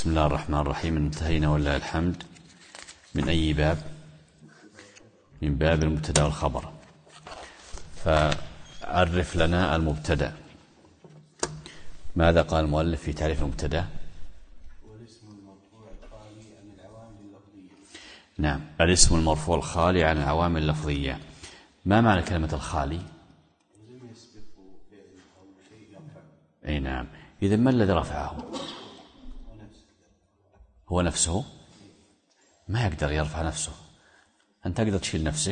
بسم الله الرحمن الرحيم. انتهينا ولله الحمد من أي باب؟ من باب المبتدأ والخبر. فعرف لنا المبتدأ. ماذا قال المؤلف في تعريف المبتدأ؟ والاسم المرفوع الخالي عن العوامل اللفظية. نعم، الاسم المرفوع الخالي عن العوامل اللفظية. ما معنى كلمة الخالي؟ لم يسبقه فعل أو شيء يرفع. أي نعم. إذا ما الذي رفعه؟ هو نفسه. ما يقدر يرفع نفسه. أنت تقدر تشيل نفسك،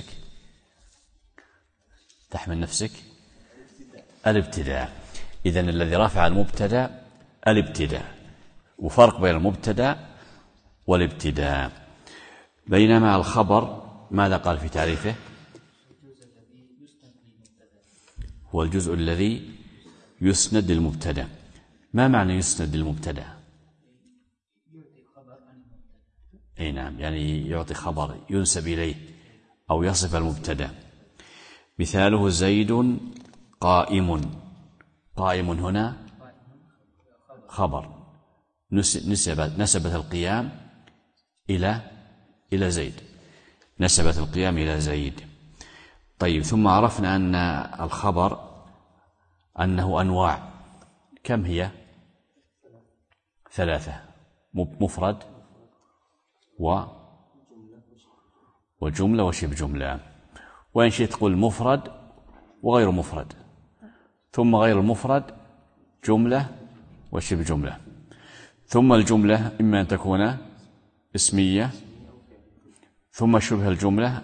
تحمل نفسك. الابتداء. إذن الذي رفع المبتدأ الابتداء، وفرق بين المبتدأ والابتداء. بينما الخبر ماذا قال في تعريفه؟ هو الجزء الذي يسند للمبتدأ. ما معنى يسند للمبتدأ؟ أي نعم، يعني يعطي خبر ينسب إليه أو يصف المبتدأ. مثاله زيد قائم. قائم هنا خبر نسبت القيام إلى زيد، نسبت القيام إلى زيد. طيب، ثم عرفنا أن الخبر أنه أنواع. كم هي؟ 3: مفرد وجملة وشبه جملة. وإن شئت تقول مفرد وغير مفرد، ثم غير المفرد جملة وشبه جملة، ثم الجملة إما أن تكون اسمية، ثم شبه الجملة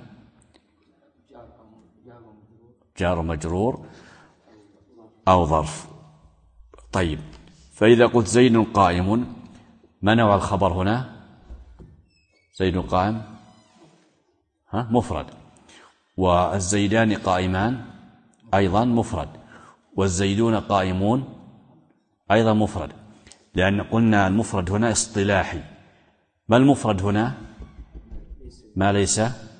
جار ومجرور أو ظرف. طيب، فإذا قلت زيد قائم، ما نوع الخبر هنا؟ زيد قائم مفرد، والزيدان قائمان أيضا مفرد، والزيدون قائمون أيضا مفرد، لأن قلنا المفرد هنا اصطلاحي. ما المفرد هنا؟ ما ليس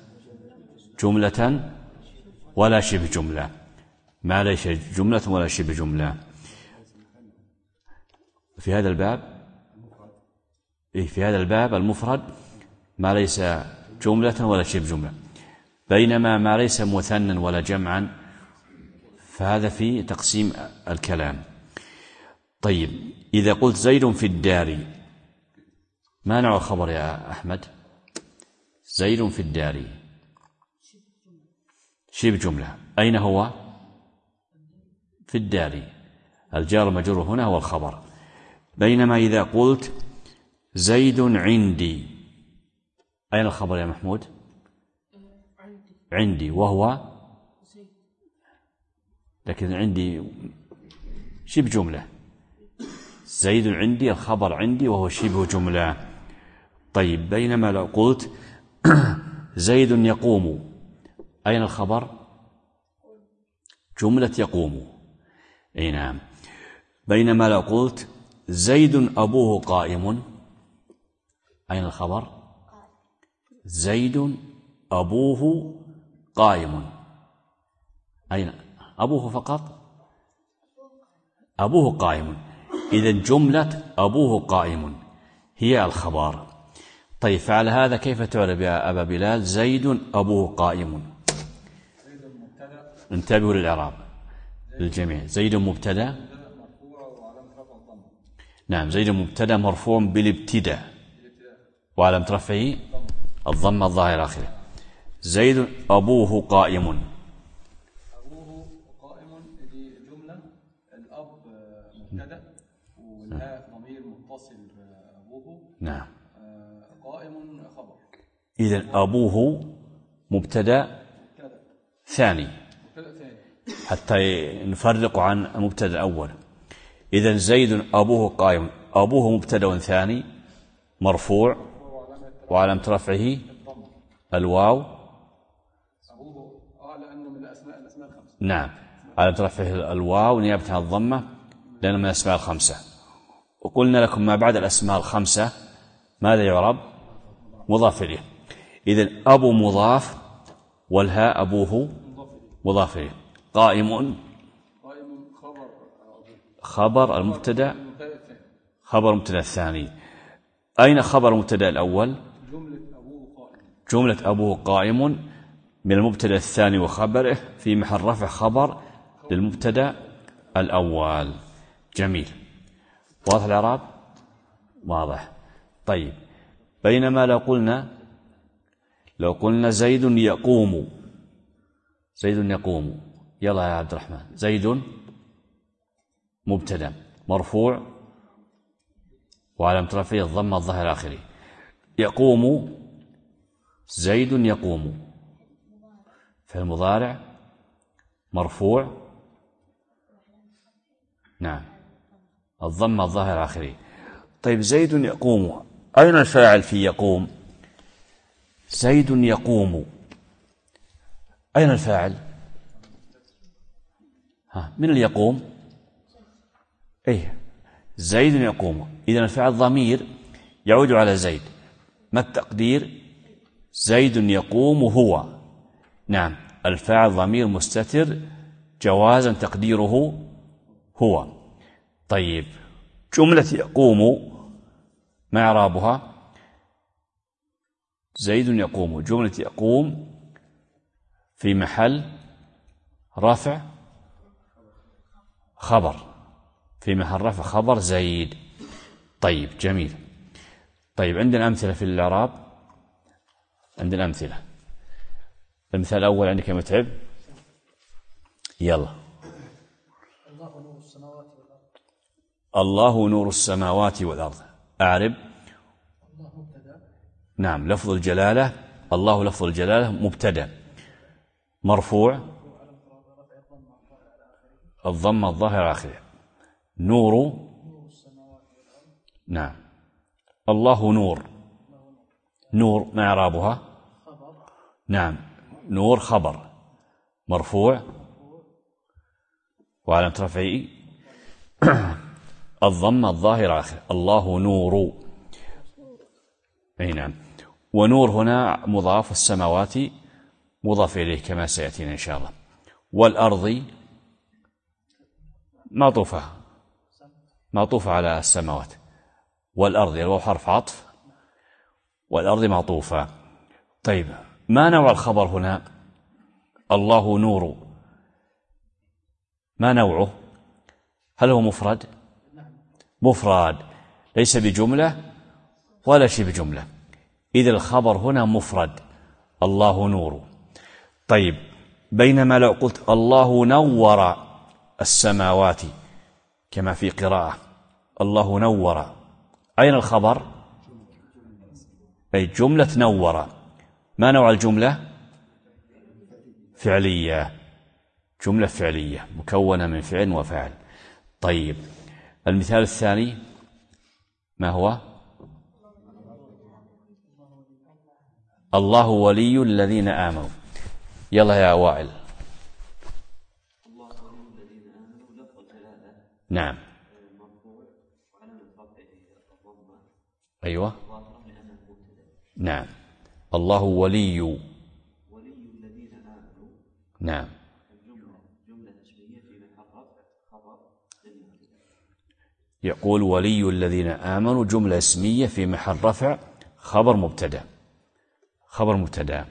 جملة ولا شبه جملة. ما ليس جملة ولا شبه جملة. في هذا الباب المفرد ما ليس جملة ولا شبه جملة، بينما ما ليس مثنى ولا جمعا فهذا في تقسيم الكلام. طيب، إذا قلت زيد في الدار، ما نوع الخبر يا أحمد؟ زيد في الدار شبه جملة. أين هو؟ في الدار. الجار المجرور هنا هو الخبر. بينما إذا قلت زيد عندي، أين الخبر يا محمود؟ عندي، وهو لكن عندي شبه جملة. زيد عندي الخبر عندي وهو شبه جملة. طيب، بينما لو قلت زيد يقوم، أين الخبر؟ جملة يقوم. أي نعم. بينما لو قلت زيد أبوه قائم، أين الخبر؟ زيد أبوه قائم. أين أبوه فقط؟ أبوه قائم. إذن جملة أبوه قائم هي الخبر. طيب، فعلى هذا كيف تعرب يا أبا بلال زيد أبوه قائم؟ انتبهوا للإعراب للجميع. زيد مبتدأ. نعم، زيد مبتدأ مرفوع بالابتداء وعلامة رفعه الضمة الظاهرة آخره. زيد أبوه قائم. أبوه قائم دي جملة، الأب مبتدأ والهاء ضمير متصل أبوه. نعم. قائم خبر. إذن أبوه مبتدأ ثاني حتى نفرق عن المبتدأ الأول. إذن زيد أبوه قائم، أبوه مبتدأ ثاني مرفوع وعلامة رفعه الواو. أبوه لأنه من الأسماء الخمسة. نعم، علامة رفعه الواو نيابة عن الضمة لأنه من الأسماء الخمسة. وقلنا لكم ما بعد الأسماء الخمسة ماذا يعرب؟ مضاف إليه. إذن أبو مضاف والهاء أبوه مضاف إليه. قائم خبر المبتدأ، خبر المبتدأ الثاني. أين خبر المبتدأ الأول؟ جملة أبوه قائم من المبتدأ الثاني وخبره في محل رفع خبر للمبتدأ الأول. جميل. واضح الإعراب؟ واضح. طيب، بينما لو قلنا زيد يقوم، زيد يقوم، يلا يا عبد الرحمن، زيد مبتدأ مرفوع وعلامة رفعه الضمة الظاهرة آخره. يقوم، زيد يقوم، فعل مضارع مرفوع، نعم، الضمة الظاهرة آخره. طيب، زيد يقوم، أين الفاعل في يقوم؟ زيد يقوم، أين الفاعل؟ من اللي يقوم؟ زيد يقوم. إذن الفاعل ضمير يعود على زيد. ما التقدير؟ زيد يقوم هو. نعم، الفاعل ضمير مستتر جوازا تقديره هو. طيب، جملة يقوم ما إعرابها؟ زيد يقوم، جملة يقوم في محل رفع خبر، في محل رفع خبر زيد. طيب، جميل. طيب، عندنا أمثلة في الإعراب، عندنا أمثلة. المثال الأول عندك يا متعب، يلا. الله نور السماوات والأرض. أعرب. نعم، لفظ الجلالة، الله لفظ الجلالة مبتدأ مرفوع، الضمة الظاهرة آخره. نور، نعم، الله نور، نور ما إعرابها؟ نعم، نور خبر مرفوع وعلامة رفعه الضمة الظاهرة آخره. الله نور، أي نعم. ونور هنا مضاف، السماوات مضاف إليه كما سيأتينا إن شاء الله. والأرض معطوفة على السماوات. والأرض الواو حرف عطف، والأرض معطوفة. طيب، ما نوع الخبر هنا؟ الله نور، ما نوعه؟ هل هو مفرد؟ مفرد، ليس بجملة ولا شبه جملة. إذا الخبر هنا مفرد، الله نور. طيب، بينما لو قلت الله نور السماوات كما في قراءة الله نور، أين الخبر؟ أي جملة نور. ما نوع الجملة؟ فعلية، جملة فعلية مكونة من فعل وفاعل. طيب، المثال الثاني ما هو؟ الله ولي الذين آمنوا. يلا يا وائل. نعم، أيوة، نعم، الله ولي الذين آمنوا، نعم، يقول ولي الذين آمنوا جملة اسمية في محل رفع خبر مبتدأ، خبر مبتدأ،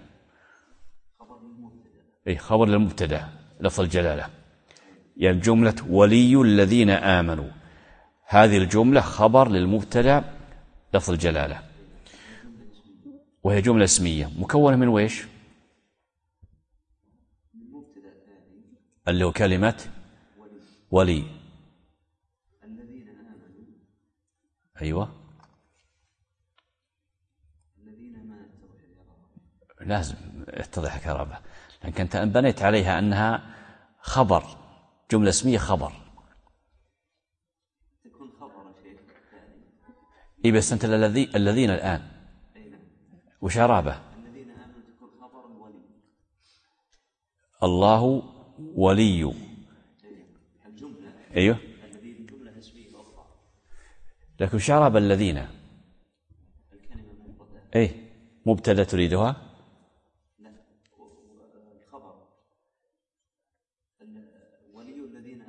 خبر للمبتدأ لفظ الجلالة. يعني جملة ولي الذين آمنوا، هذه الجملة خبر للمبتدأ لفظ الجلالة، وهي جملة اسمية مكونة من ويش؟ اللي هو كلمة ولي. أيوة، لازم يتضح كرابة، لأنك أنت بنيت عليها أنها خبر، جملة اسمية خبر. تكون خبر شيء. بس أنت الذين الآن وش عرابة؟ الذين آمنوا تكون خبر ولي. الله ولي الجملة. أيوه، الذين جملة اسمية أخرى، لكن وش عرابة الذين؟ الكلمة مبتدأ. مبتدأ تريدها؟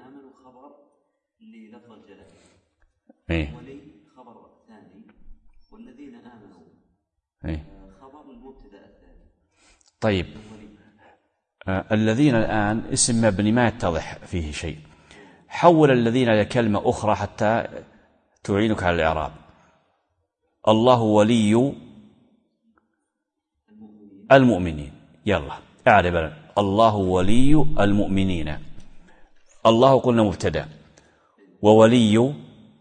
ولي خبر ثاني والذين آمنوا إيه؟ خبر المبتدأ الثاني. طيب الذين الآن اسم مبني ما يتضح فيه شيء، حول الذين إلى كلمة أخرى حتى تعينك على الإعراب. الله ولي المؤمنين، يلا اعرب. الله ولي المؤمنين. الله قلنا مبتدأ، وولي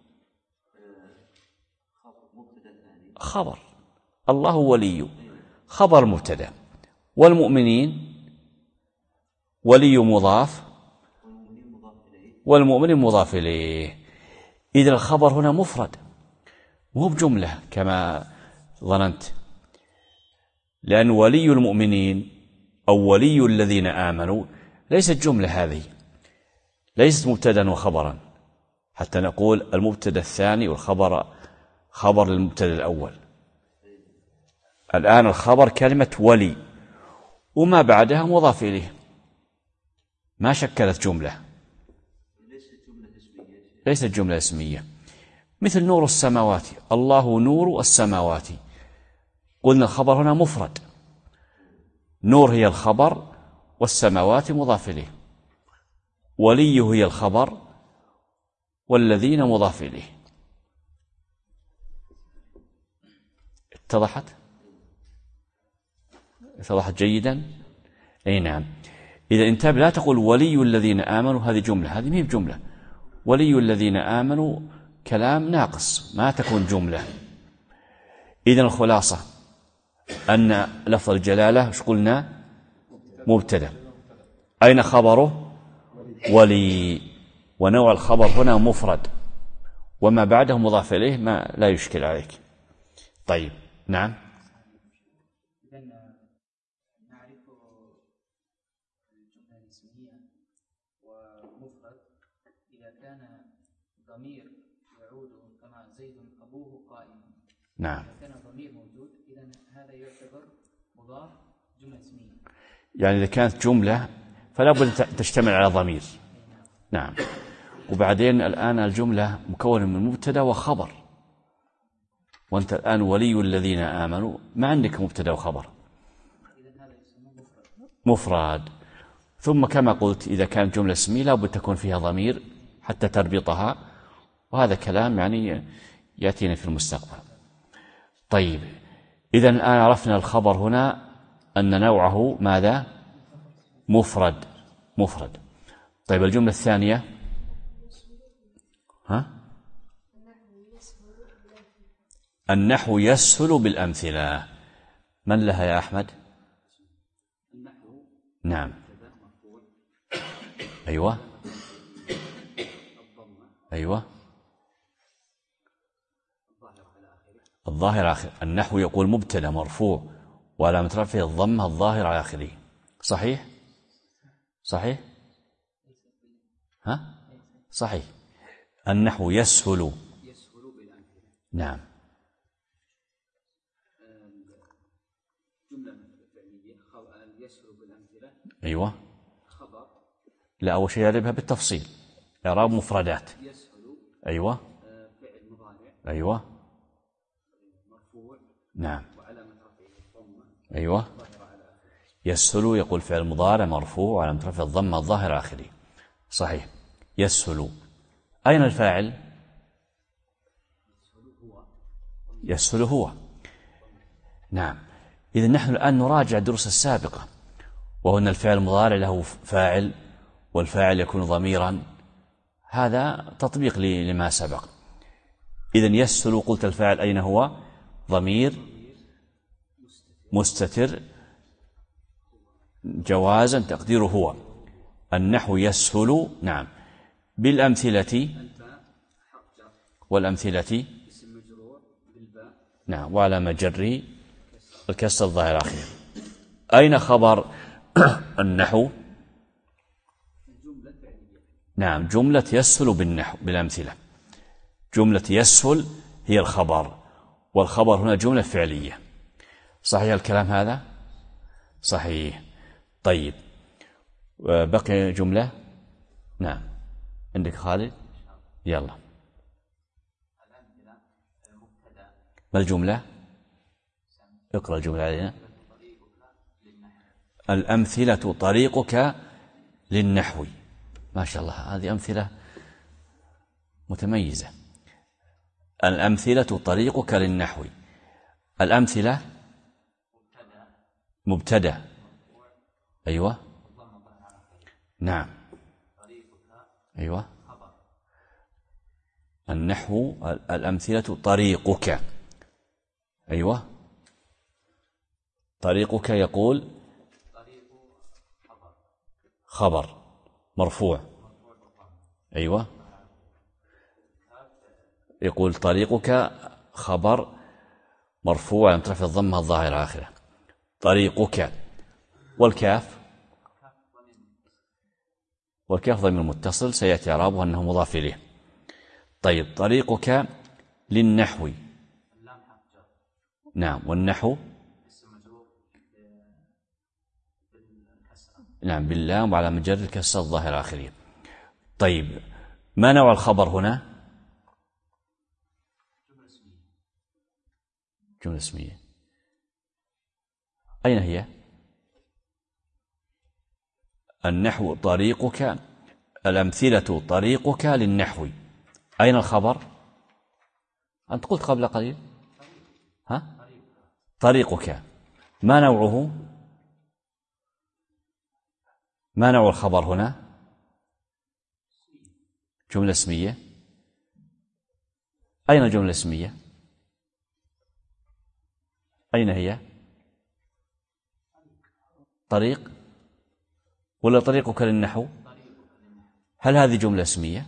خبر. الله ولي خبر مبتدأ، والمؤمنين ولي مضاف والمؤمن مضاف إليه. إذا الخبر هنا مفرد مو بجملة كما ظننت، لأن ولي المؤمنين أو ولي الذين آمنوا ليست جملة، هذه ليست مبتدا وخبرا حتى نقول المبتدا الثاني والخبر خبر للمبتدا الأول. الآن الخبر كلمة ولي وما بعدها مضاف إليه، ما شكلت جملة، ليست جملة اسمية. مثل نور السماوات، الله نور السماوات، قلنا الخبر هنا مفرد، نور هي الخبر والسماوات مضاف إليه، ولي هي الخبر والذين مضاف إليه. اتضحت جيدا؟ أي نعم. إذا انتبه لا تقول ولي الذين آمنوا، هذه جملة، هذه مهي بجملة. ولي الذين آمنوا كلام ناقص، ما تكون جملة. إذن الخلاصة أن لفظ الجلالة ايش قلنا؟ مبتدأ. أين خبره؟ ولي، ونوع الخبر هنا مفرد، وما بعده مضاف إليه ما لا يشكل عليك. طيب نعم. نعرف الجملة الاسمية ومفرد إذا كان ضمير يعود كما زيد أبوه قائم. نعم. إذا كان ضمير موجود إذا هذا يعتبر مضاف جملة اسمية. يعني إذا كانت جملة فلا بد تشتمل على ضمير. نعم. وبعدين الآن الجملة مكونة من مبتدا وخبر، وأنت الآن ولي الذين آمنوا ما عندك مبتدا وخبر، مفرد. ثم كما قلت إذا كانت جملة اسمية لا بد تكون فيها ضمير حتى تربطها، وهذا كلام يعني يأتينا في المستقبل. طيب إذا الآن عرفنا الخبر هنا أن نوعه ماذا؟ مفرد. طيب الجملة الثانية النحو يسهل بالأمثلة. من لها يا أحمد؟ نعم. أيوة الظاهر آخر. النحو يقول مبتدا مرفوع وعلامة رفعه الضمة الظاهر على آخره. صحيح؟ صحيح. النحو يسهل نعم. جملة فعلية يسهل بالأمثلة. أيوة. خبر لا، أول شيء يعربها بالتفصيل، إعراب مفردات. يسهل. أيوة. فعل مضارع. أيوة. مرفوع. نعم. وعلامة رفعه الضمة. أيوة. يسهل يقول فعل مضارع مرفوع وعلامة رفعه الضمة الظاهر آخره. صحيح. يسهل. أين الفاعل؟ يسهل هو. نعم. إذا نحن الآن نراجع الدروس السابقة، وهو أن الفعل المضارع له فاعل والفاعل يكون ضميرا، هذا تطبيق لما سبق. إذا يسهل قلت الفاعل أين هو؟ ضمير مستتر جوازا تقديره هو. النحو يسهل نعم بالأمثلة، والأمثلة نعم وعلى مجري الكسر الظاهر آخره. أين خبر النحو؟ نعم جملة يسهل بالنحو بالأمثلة. جملة يسهل هي الخبر، والخبر هنا جملة فعلية. صحيح الكلام هذا؟ صحيح. طيب بقي جملة. نعم عندك خالد، يلا. ما الجملة؟ اقرأ الجملة علينا. الأمثلة طريقك للنحو. ما شاء الله، هذه أمثلة متميزة. الأمثلة طريقك للنحو. الأمثلة مبتدأ. أيوة، نعم، أيوة. النحو الأمثلة طريقك. أيوة، طريقك يقول خبر مرفوع. أيوة، يقول طريقك خبر مرفوع على رفع الضمة الظاهرة آخره. طريقك. والكاف ضمير متصل سيأتي إعرابه أنه مضاف إليه. طيب، طريقك للنحو. نعم، والنحو نعم باللام وعلى مجر الكسر الظاهر آخره. طيب، ما نوع الخبر هنا؟ جملة اسمية. أين هي؟ النحو طريقك، الأمثلة طريقك للنحو. أين الخبر؟ أنت قلت قبل قليل ها؟ طريقك. ما نوعه؟ ما نوع الخبر هنا؟ جملة اسمية. أين الجملة الاسمية؟ أين هي؟ طريق ولا طريقك للنحو؟ هل هذه جملة اسمية؟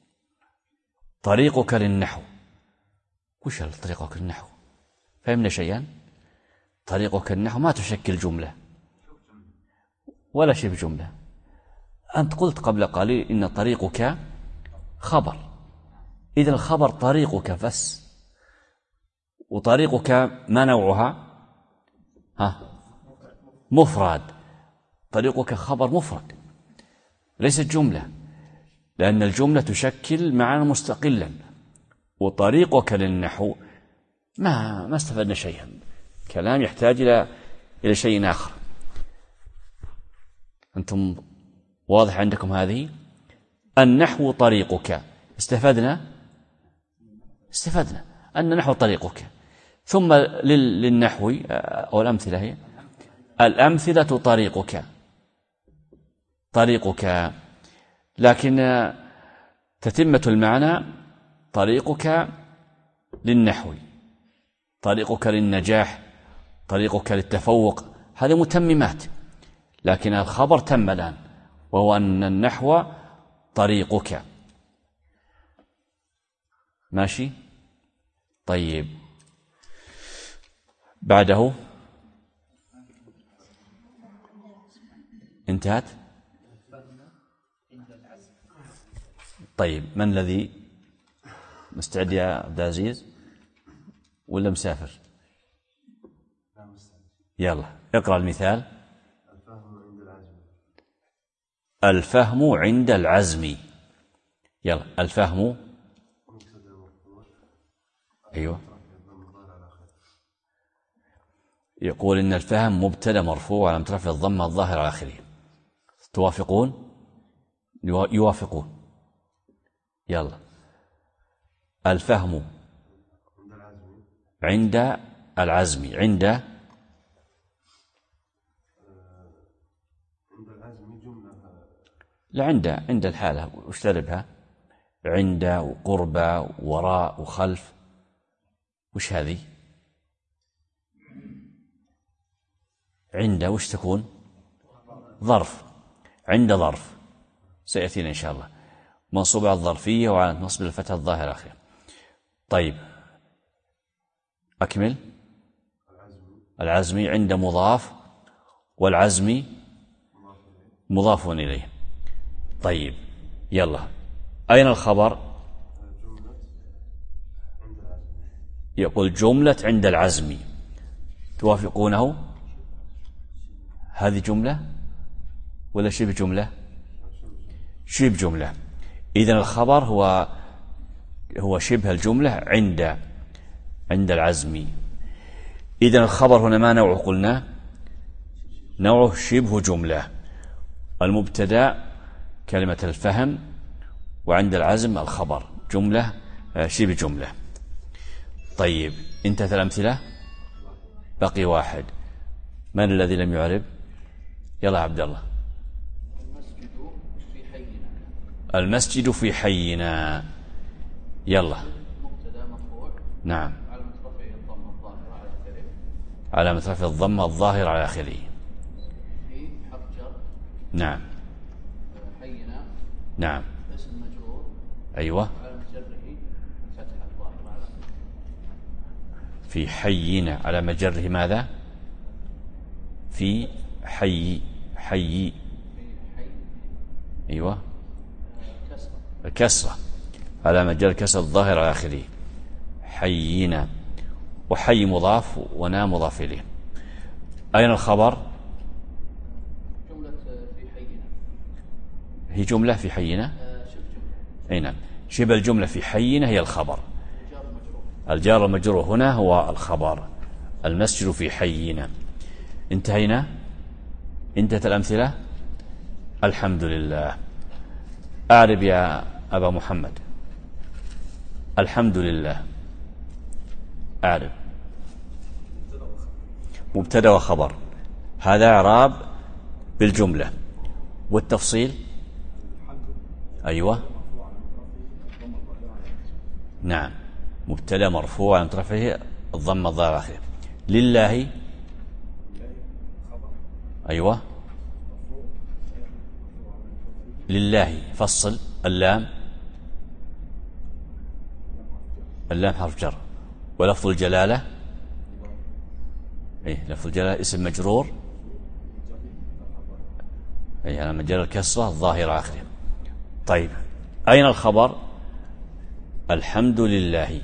طريقك للنحو. وش طريقك للنحو؟ فهمنا شيئا؟ طريقك للنحو ما تشكل جملة ولا شبه جملة. أنت قلت قبل قليل إن طريقك خبر، إذا الخبر طريقك بس. وطريقك ما نوعها؟ مفرد. طريقك خبر مفرد ليست جملة، لأن الجملة تشكل معنى مستقلا. وطريقك للنحو ما استفدنا شيئا، كلام يحتاج إلى شيء آخر. أنتم واضح عندكم هذه؟ النحو طريقك. استفدنا أن النحو طريقك. ثم للنحو أو الأمثلة هي الأمثلة طريقك، لكن تتمة المعنى طريقك للنحو، طريقك للنجاح، طريقك للتفوق، هذه متممات. لكن الخبر تم الآن، وهو أن النحو طريقك. ماشي؟ طيب، بعده انتهت. طيب، من الذي مستعد يا عبد العزيز ولا مسافر؟ يلا اقرأ المثال. الفهم عند العزم. يلا، الفهم. أيوة، يقول إن الفهم مبتدأ مرفوع على رفع الضمة الظاهر على آخره. توافقون؟ يوافقون. يلا، الفهم عند العزم. عند لا، عند الحالة واشتربها. عند وقربة وراء وخلف. وش هذه؟ عند وش تكون؟ ظرف. عند ظرف سيأتينا إن شاء الله، منصوب على الظرفية وعلى نصب الفتح الظاهر آخره. طيب، أكمل. العزمي عند مضاف، والعزمي مضاف إليه. طيب، يلا، أين الخبر؟ يقول جملة عند العزمي. توافقونه؟ هذه جملة ولا شبه جملة؟ شبه جملة. إذن الخبر هو شبه الجملة عند العزم. إذن الخبر هنا ما نوعه؟ قلنا نوعه شبه جملة. المبتدأ كلمة الفهم، وعند العزم الخبر جملة شبه جملة. طيب انتهت الأمثلة، بقي واحد. من الذي لم يعرب؟ يلا عبد الله. المسجد في حينا. يلا. نعم. علامة رفعه الضمة الظاهرة على آخره. نعم. نعم. أيوة. في حينا على مجره ماذا؟ في حي. أيوة. الكسرة على مجر الكسر الظاهر على آخره. حينا. وحي مضاف ونا مضاف إليه. أين الخبر؟ جملة في حينا. هي جملة في حينا. أي نعم، شبه الجملة في حينا هي الخبر. الجار المجرور هنا هو الخبر. المسجد في حينا. انتهينا. انتهت الأمثلة. الحمد لله. أعرب يا أبا محمد. الحمد لله. أعرب. مبتدأ وخبر، هذا إعراب بالجملة. والتفصيل؟ أيوة. نعم، مبتدأ مرفوع عن رفعه الضمة الظاهرة آخره. لله. أيوة. لله فصل. اللام. اللام حرف جر. ولفظ الجلالة. ايه لفظ الجلالة اسم مجرور. ايه على مجرى الكسرة الظاهرة آخره. طيب أين الخبر؟ الحمد لله.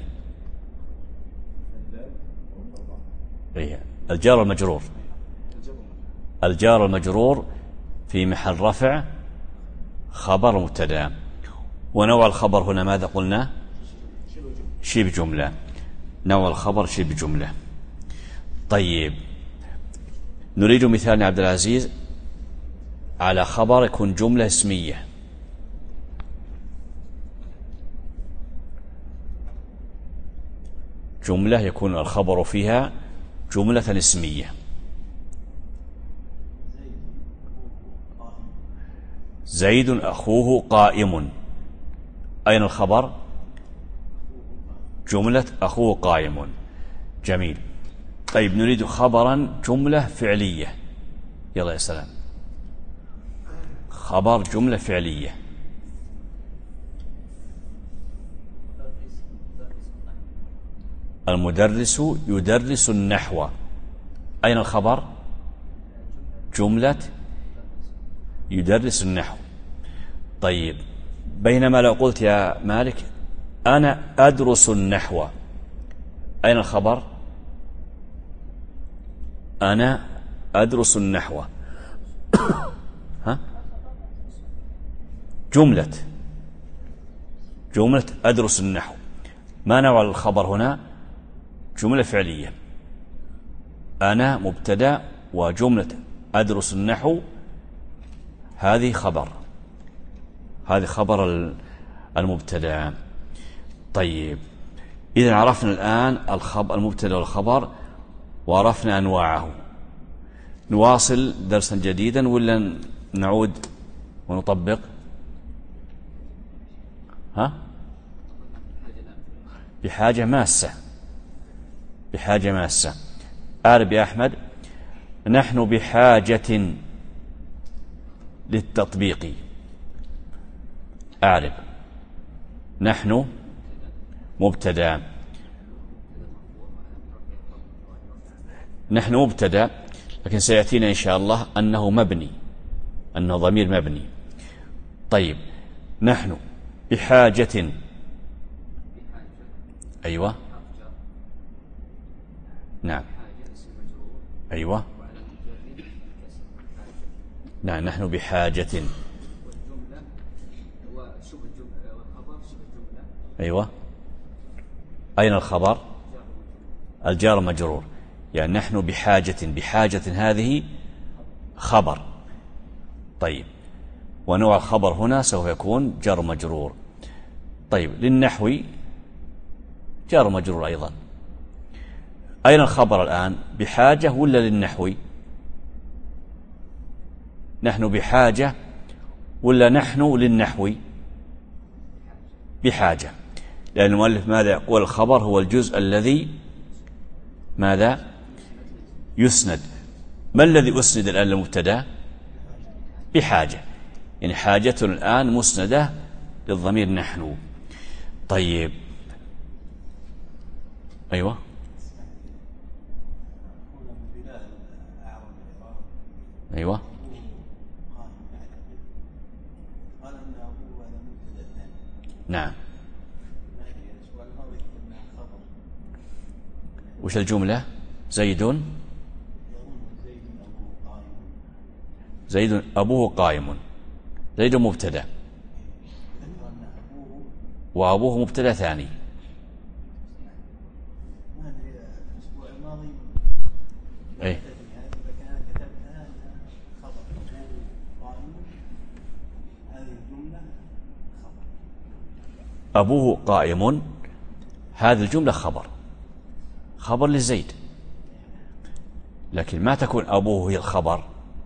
ايه الجار المجرور. الجار المجرور في محل رفع خبر مبتدأ. ونوع الخبر هنا ماذا قلنا؟ شبه جملة. نوع الخبر شبه جملة. طيب نريد مثال يا عبد العزيز على خبر يكون جملة اسمية. جملة يكون الخبر فيها جملة اسمية. زيد أخوه قائم. أين الخبر؟ جملة أخوه قائم. جميل. طيب نريد خبرا جملة فعلية. يلا يا سلام. خبر جملة فعلية. المدرس يدرس النحو. أين الخبر؟ جملة يدرس النحو. طيب بينما لو قلت يا مالك أنا أدرس النحو، أين الخبر؟ أنا أدرس النحو. ها؟ جملة أدرس النحو. ما نوع الخبر هنا؟ جملة فعلية. أنا مبتدأ وجملة أدرس النحو هذه خبر. هذه خبر المبتدأ. طيب إذا عرفنا الآن المبتدأ والخبر وعرفنا أنواعه. نواصل درسا جديدا ولا نعود ونطبق؟ ها؟ بحاجة ماسة. بحاجة ماسة. أعرب يا أحمد. نحن بحاجة للتطبيق. أعرب. نحن مبتدأ. نحن مبتدأ، لكن سيأتينا إن شاء الله أنه مبني، أنه ضمير مبني. طيب نحن بحاجة. أيوة. نعم. أيوة. نعم نحن بحاجة. والجملة وشبه الجملة والخبر شبه الجملة. أيوة. أين الخبر؟ الجار مجرور، يعني نحن بحاجة هذه خبر. طيب، ونوع الخبر هنا سوف يكون جار مجرور. طيب، للنحو جار مجرور أيضا. أين الخبر الآن؟ بحاجة ولا للنحو؟ نحن بحاجة ولا نحن للنحو؟ بحاجة، لأن المؤلف ماذا يقول؟ الخبر هو الجزء الذي ماذا يسند. ما الذي أسند الآن للمبتدا؟ بحاجة، يعني حاجة الآن مسندة للضمير نحن. طيب، أيوة، أيوة، نعم. وش الجملة؟ زيد أبوه قائم. زيد مبتدأ وأبوه مبتدأ ثاني. أي، أبوه قائم، هذه الجملة خبر لزيد، لكن ما تكون أبوه هي الخبر.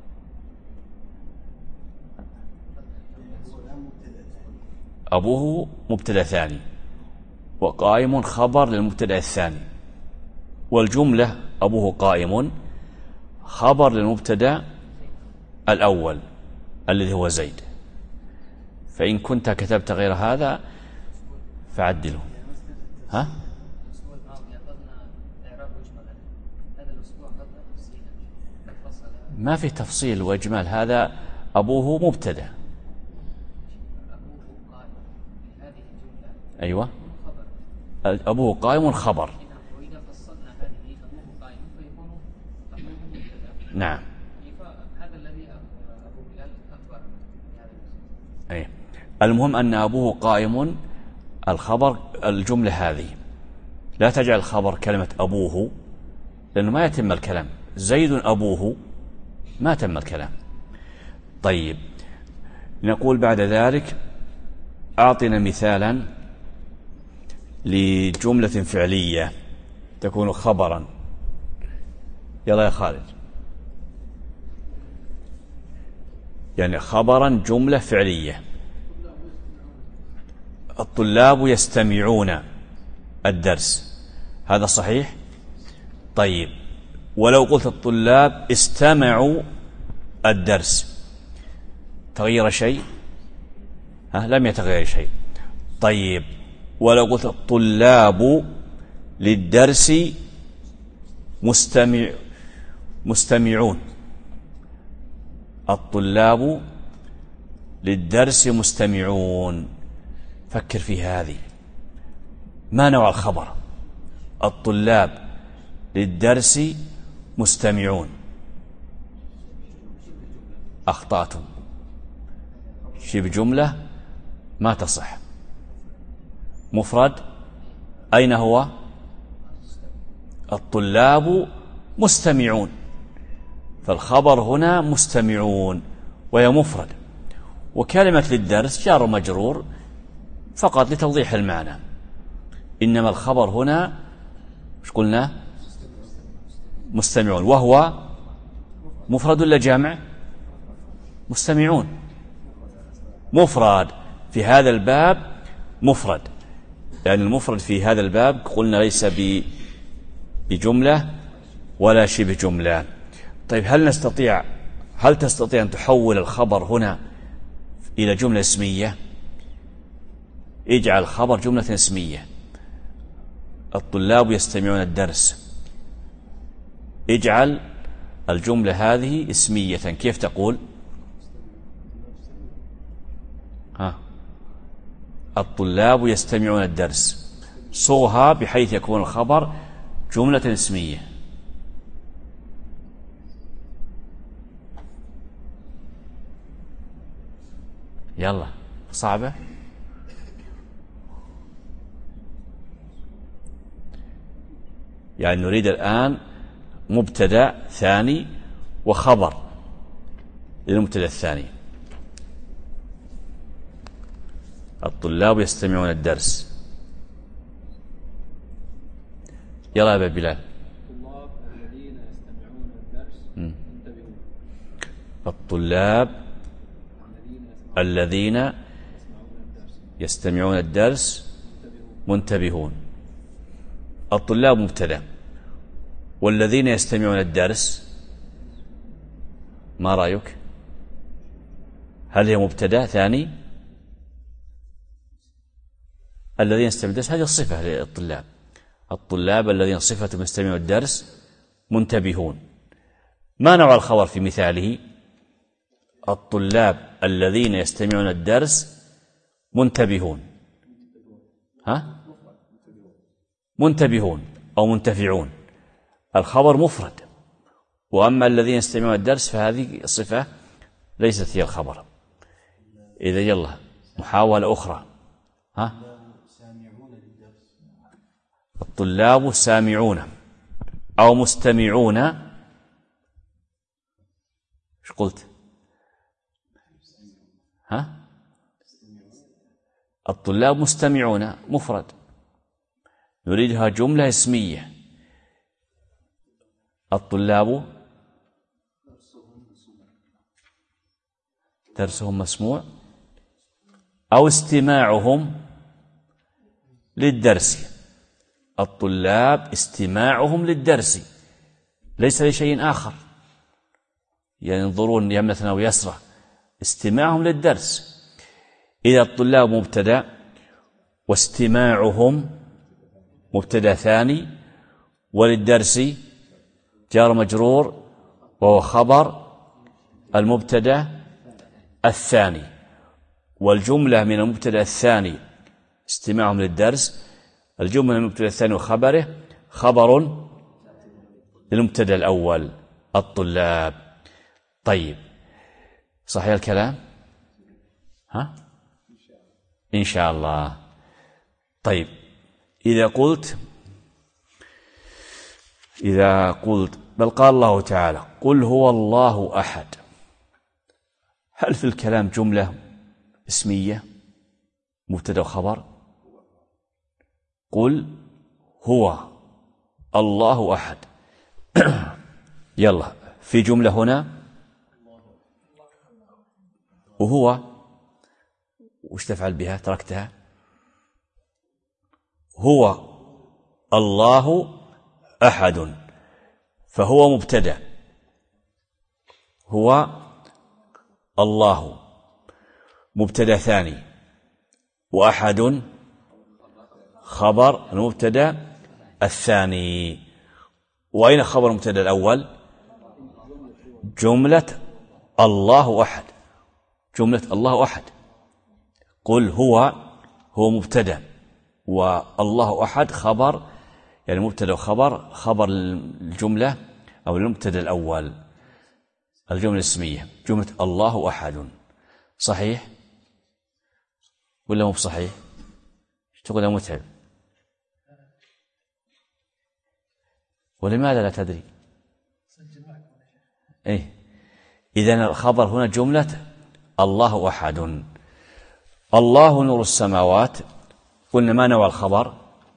أبوه مبتدأ ثاني وقائم خبر للمبتدأ الثاني، والجملة أبوه قائم خبر للمبتدأ الأول الذي هو زيد. فإن كنت كتبت غير هذا فعدله. ها؟ ما في تفصيل وإجمال، هذا أبوه مبتدأ. أيوة، أبوه قائم خبر. نعم. أي، المهم أن أبوه قائم الخبر، الجملة هذه لا تجعل الخبر كلمة أبوه، لأنه ما يتم الكلام. زيد أبوه ما تم الكلام. طيب، نقول بعد ذلك أعطنا مثالا لجملة فعلية تكون خبرا. يلا يا خالد، يعني خبرا جملة فعلية. الطلاب يستمعون الدرس، هذا صحيح. طيب، ولو قلت الطلاب استمعوا الدرس تغير شيء؟ لم يتغير شيء. طيب، ولو قلت الطلاب للدرس مستمعون، الطلاب للدرس مستمعون، فكر في هذه، ما نوع الخبر؟ الطلاب للدرس مستمعون. أخطأتم، شبه جملة ما تصح. مفرد، أين هو؟ الطلاب مستمعون، فالخبر هنا مستمعون وهي مفرد، وكلمة للدرس جار مجرور فقط لتوضيح المعنى. إنما الخبر هنا مش قلنا؟ مستمعون، وهو مفرد ولا جمع؟ مستمعون مفرد في هذا الباب، مفرد، يعني المفرد في هذا الباب قلنا ليس بجملة ولا شبه جملة. طيب، هل تستطيع أن تحول الخبر هنا إلى جملة اسمية؟ اجعل الخبر جملة اسمية. الطلاب يستمعون الدرس، اجعل الجملة هذه اسمية. كيف تقول؟ الطلاب يستمعون الدرس، صوغها بحيث يكون الخبر جملة اسمية. يلا، صعبة. يعني نريد الآن مبتدأ ثاني وخبر للمبتدأ الثاني. الطلاب يستمعون الدرس. يلا يا أبا بلال. الطلاب الذين يستمعون الدرس منتبهون. الطلاب الذين يستمعون الدرس منتبهون. الطلاب مبتدأ، والذين يستمعون الدرس ما رأيك؟ هل هي مبتدأ ثاني؟ الذين يستمعون الدرس هذه الصفة للطلاب. الطلاب الذين صفتهم يستمعون الدرس منتبهون. ما نوع الخبر في مثاله؟ الطلاب الذين يستمعون الدرس منتبهون. منتبهون أو منتفعون. الخبر مفرد، وأما الذين يستمعون الدرس فهذه الصفة ليست هي الخبر. إذا يلا محاولة أخرى. الطلاب سامعون أو مستمعون. ايش قلت؟ الطلاب مستمعون مفرد، نريدها جملة اسمية. الطلاب درسهم مسموع أو استماعهم للدرس. الطلاب استماعهم للدرس ليس لشيء آخر، ينظرون يمنة أو يسرى، استماعهم للدرس. إذا الطلاب مبتدأ واستماعهم مبتدأ ثاني، وللدرس جار مجرور وهو خبر المبتدأ الثاني، والجملة من المبتدأ الثاني استماعهم للدرس، الجملة من المبتدأ الثاني وخبره خبر للمبتدأ الأول الطلاب. طيب صحيح الكلام؟ إن شاء الله. طيب إذا قلت بل قال الله تعالى قل هو الله أحد، هل في الكلام جملة اسمية مبتدأ وخبر؟ قل هو الله أحد. يلا في جملة هنا وهو وش تفعل بها؟ تركتها. هو الله أحد فهو مبتدأ، هو الله مبتدأ ثاني، وأحد خبر المبتدأ الثاني. وأين خبر المبتدأ الأول؟ جملة الله أحد، جملة الله أحد. قل هو مبتدأ والله أحد خبر، يعني مبتدأ وخبر، خبر الجملة أو المبتدأ الأول الجملة الاسمية جملة الله أحد. صحيح ولا مو بصحيح؟ تقول يا متعب ولماذا لا تدري؟ إيه إذن الخبر هنا جملة الله أحد. الله نور السماوات، قلنا ما نوع الخبر؟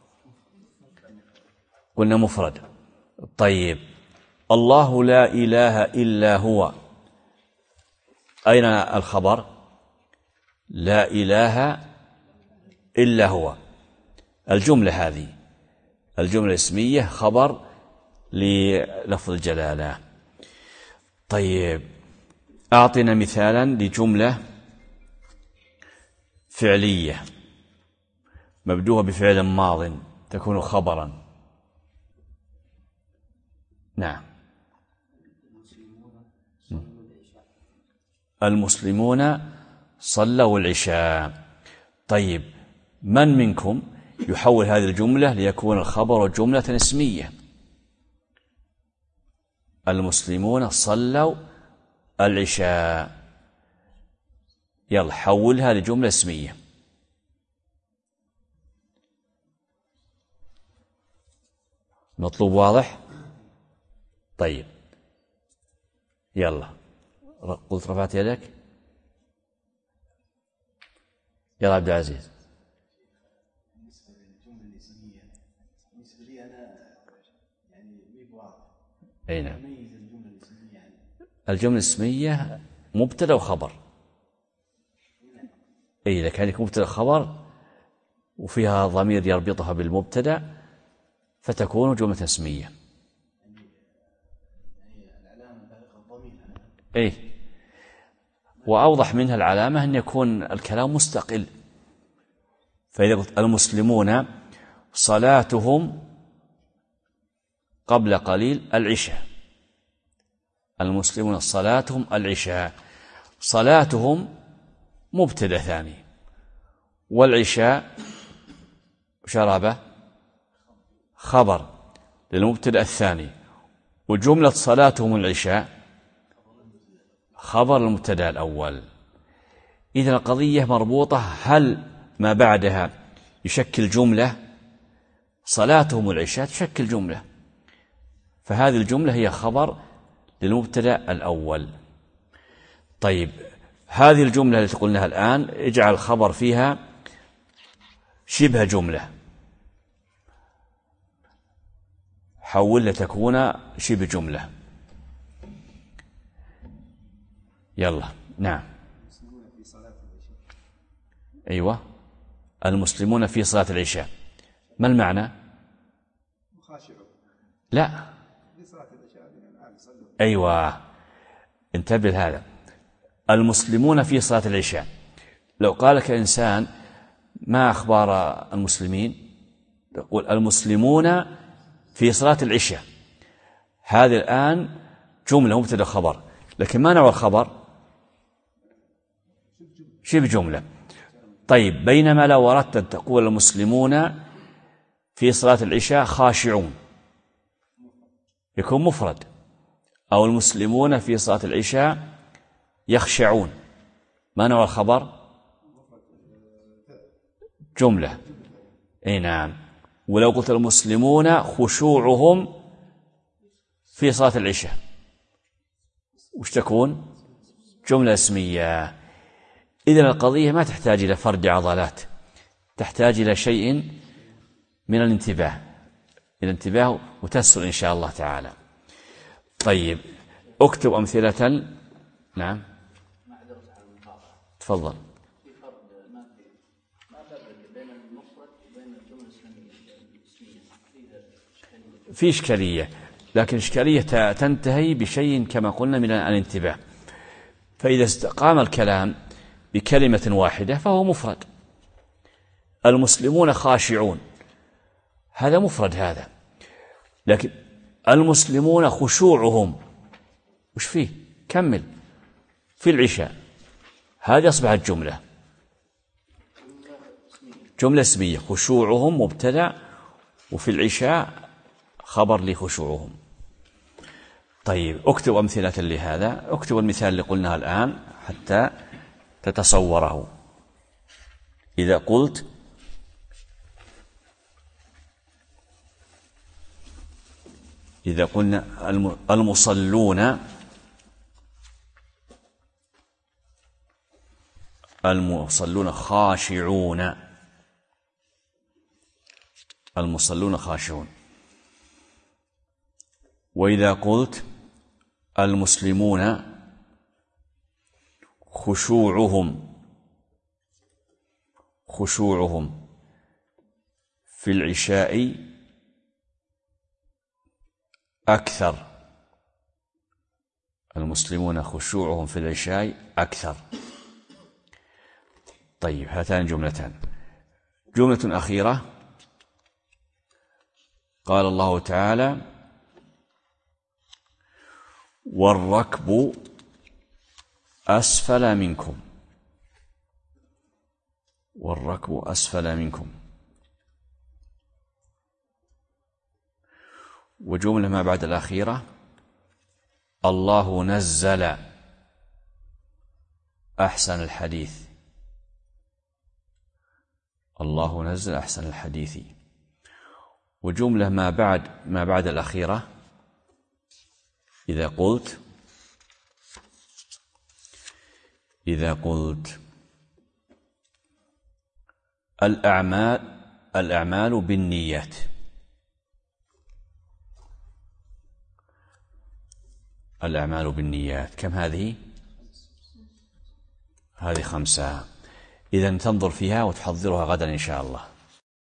قلنا مفرد. طيب الله لا إله إلا هو، أين الخبر؟ لا إله إلا هو. الجملة هذه الجملة الاسمية خبر للفظ الجلالة. طيب أعطنا مثالا لجملة فعلية مبدوءة بفعل ماض تكون خبرا. نعم. المسلمون صلوا العشاء. طيب من منكم يحول هذه الجملة ليكون الخبر جملة اسمية؟ المسلمون صلوا العشاء، يلا حولها لجملة اسمية. مطلوب واضح؟ طيب يلا، قلت رفعت يدك. يلا عبد العزيز. بالنسبة للجملة الاسمية، بالنسبة لي أنا يعني مي واضح. أي نعم. أميز الجملة الاسمية يعني. الجملة الاسمية مبتدأ وخبر. أي إذا كان مبتدأ خبر وفيها ضمير يربطها بالمبتدأ فتكون جملة اسمية. العلامة بارقة الضمير. أي، وأوضح منها العلامة أن يكون الكلام مستقل. فإذا قلت المسلمون صلاتهم قبل قليل العشاء، المسلمون صلاتهم العشاء، صلاتهم مبتدأ ثاني، والعشاء شرابة خبر للمبتدأ الثاني، وجملة صلاتهم العشاء خبر المبتدأ الأول. إذن القضية مربوطة، هل ما بعدها يشكل جملة؟ صلاتهم العشاء تشكل جملة، فهذه الجملة هي خبر للمبتدأ الأول. طيب هذه الجملة التي قلناها الآن اجعل الخبر فيها شبه جملة، حول لتكون شبه جملة. يلا نعم. أيوة، المسلمون في صلاة العشاء، ما المعنى؟ لا، أيوة انتبه لهذا. المسلمون في صلاة العشاء، لو قال لك إنسان ما أخبار المسلمين، تقول المسلمون في صلاة العشاء، هذه الآن جملة مبتدأ خبر، لكن ما نوع الخبر؟ شبه جملة. طيب بينما لو أردت أن تقول المسلمون في صلاة العشاء خاشعون يكون مفرد، أو المسلمون في صلاة العشاء يخشعون، ما نوع الخبر؟ جملة. أي نعم. ولو قلت المسلمون خشوعهم في صلاة العشاء وش تكون؟ جملة اسمية. إذن القضية ما تحتاج إلى فرد عضلات، تحتاج إلى شيء من الانتباه، الانتباه وتسر إن شاء الله تعالى. طيب اكتب أمثلة. نعم تفضل. في إشكالية، لكن إشكالية تنتهي بشيء كما قلنا من الانتباه. فإذا استقام الكلام بكلمة واحدة فهو مفرد. المسلمون خاشعون هذا مفرد هذا، لكن المسلمون خشوعهم وش فيه؟ كمل في العشاء، هذه أصبحت جملة اسمية. خشوعهم مبتدأ وفي العشاء خبر لخشوعهم. طيب اكتب أمثلة لهذا، اكتب المثال اللي قلناه الآن حتى تتصوره. إذا قلت إذا قلنا المصلون خاشعون، المصلون خاشعون. وإذا قلت المسلمون خشوعهم في العشاء أكثر، المسلمون خشوعهم في العشاء أكثر. طيب هاتان جملتان. جملة أخيرة، قال الله تعالى والركب أسفل منكم، والركب أسفل منكم. وجملة ما بعد الأخيرة الله نزل أحسن الحديث، الله نزل أحسن الحديث. وجملة ما بعد الأخيرة إذا قلت الأعمال بالنيات، الأعمال بالنيات كم هذه؟ هذه 5. إذن تنظر فيها وتحضرها غدا إن شاء الله.